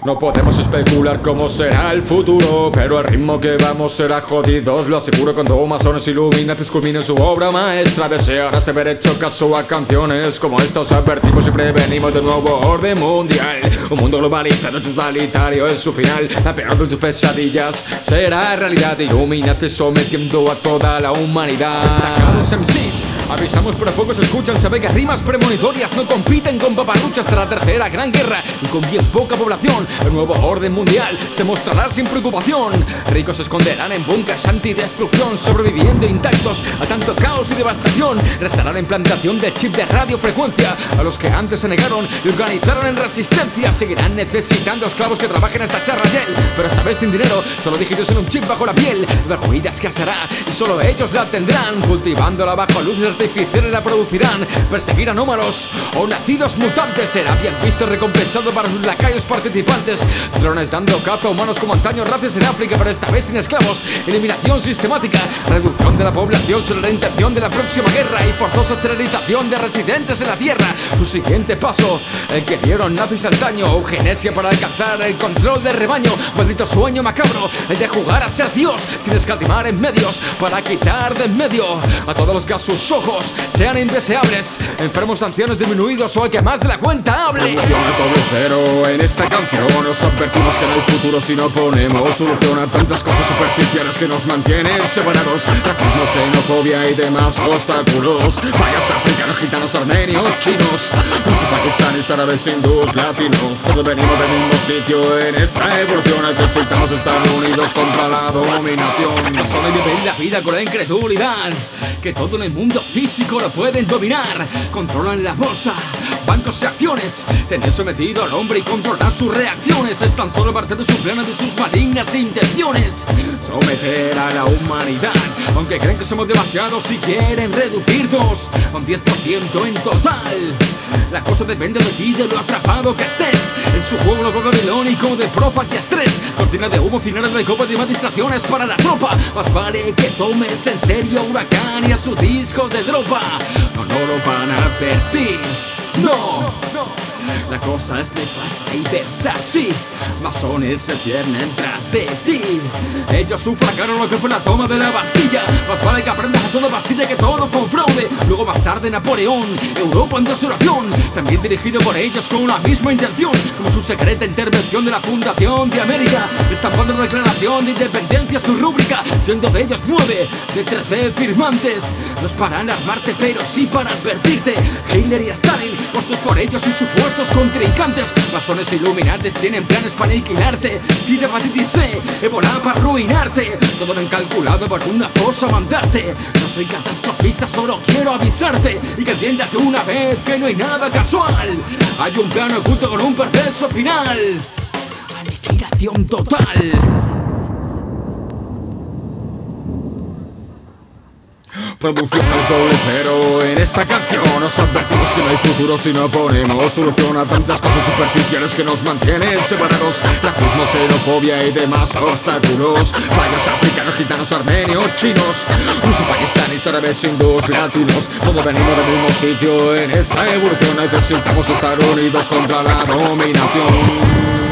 No podemos especular cómo será el futuro, pero el ritmo que vamos será jodido, os lo aseguro. Cuando masones iluminatis culminen su obra maestra, desearás haber hecho caso a canciones como esta. Os advertimos y prevenimos de nuevo orden mundial. Un mundo globalizado totalitario es su final. La peor de tus pesadillas será realidad. Illuminati sometiendo a toda la humanidad. Atacados MCs, avisamos pero pocos escuchan. Sabe que rimas premonitorias no compiten con paparruchas. Hasta la tercera gran guerra y con bien poca población, el nuevo orden mundial se mostrará sin preocupación. Ricos se esconderán en búnkers antidestrucción, sobreviviendo intactos a tanto caos y devastación. Restará la implantación de chip de radiofrecuencia a los que antes se negaron y organizaron en resistencia. Seguirán necesitando esclavos que trabajen hasta charra gel, pero esta vez sin dinero, solo dígitos en un chip bajo la piel. La comida escaseará y solo ellos la tendrán. Cultivándola bajo luces artificiales la producirán. Perseguir anómalos o nacidos mutantes será bien visto y recompensado para sus lacayos participantes. Drones dando caza a humanos como antaño, racias en África, pero esta vez sin esclavos. Eliminación sistemática, reducción de la población sobre la intención de la próxima guerra y forzosa esterilización de residentes en la tierra. Su siguiente paso, el que dieron nazis antaño, eugenesia para alcanzar el control del rebaño. Maldito sueño macabro, el de jugar a ser Dios sin escatimar en medios para quitar de en medio a todos los que a sus ojos sean indeseables, enfermos, ancianos, disminuidos o el que más de la cuenta hable. Revoluciones doble cero en esta canción. Os advertimos que en el futuro si no ponemos solución a tantas cosas superficiales que nos mantienen separados. Racismo, xenofobia y demás obstáculos. Payas, africanos, gitanos, armenios, chinos, pakistaníes, árabes, hindús, latinos. Todos venimos del mismo sitio en esta evolución. Necesitamos estar unidos contra la dominación. Solo viven la vida con la incredulidad que todo en el mundo físico lo pueden dominar. Controlan la bolsa, bancos y acciones. Tener sometido al hombre y controlar sus reacciones es tan solo parte de su plan, de sus malignas intenciones. Someter a la humanidad, aunque creen que somos demasiados y quieren reducirnos a un 10% en total. La cosa depende de ti, de lo atrapado que estés en su juego babilónico de profa y estrés. Cortina de humo, finales de copa y más distracciones para la tropa. Más vale que tomes en serio a Huracán y a su disco de dropa. No lo van a advertir, no. La cosa es nefasta y versátil. Masones se tiernen tras de ti. Ellos sufragaron lo que fue la toma de la Bastilla. Más vale que aprendas a toda Bastilla que todo fue un fraude. Luego más tarde Napoleón, Europa en desolación, también dirigido por ellos con la misma intención, como su secreta intervención de la Fundación de América, estampando la declaración de independencia su rúbrica, siendo de ellos 9 de 13 firmantes. No es para alarmarte pero sí para advertirte. Hitler y Stalin, puestos por ellos y supuestos contrincantes. Masones iluminantes tienen planes para aniquilarte. Si de hepatitis C, ébola para arruinarte. Todo lo incalculado por una fosa mandarte. No soy catastrofista, solo quiero avisarte y que entiendas de una vez que no hay nada casual. Hay un plan oculto con un perverso final. Aniquilación total. Producciones doble cero en esta canción. Os advertimos que no hay futuro si no ponemos solución a tantas cosas superficiales que nos mantienen separados. Racismo, xenofobia y demás obstáculos. Payas, africanos, gitanos, armenios, chinos, rusos, pakistaníes, árabes, hindús, latinos. Todos venimos del mismo sitio en esta evolución. Necesitamos estar unidos contra la dominación.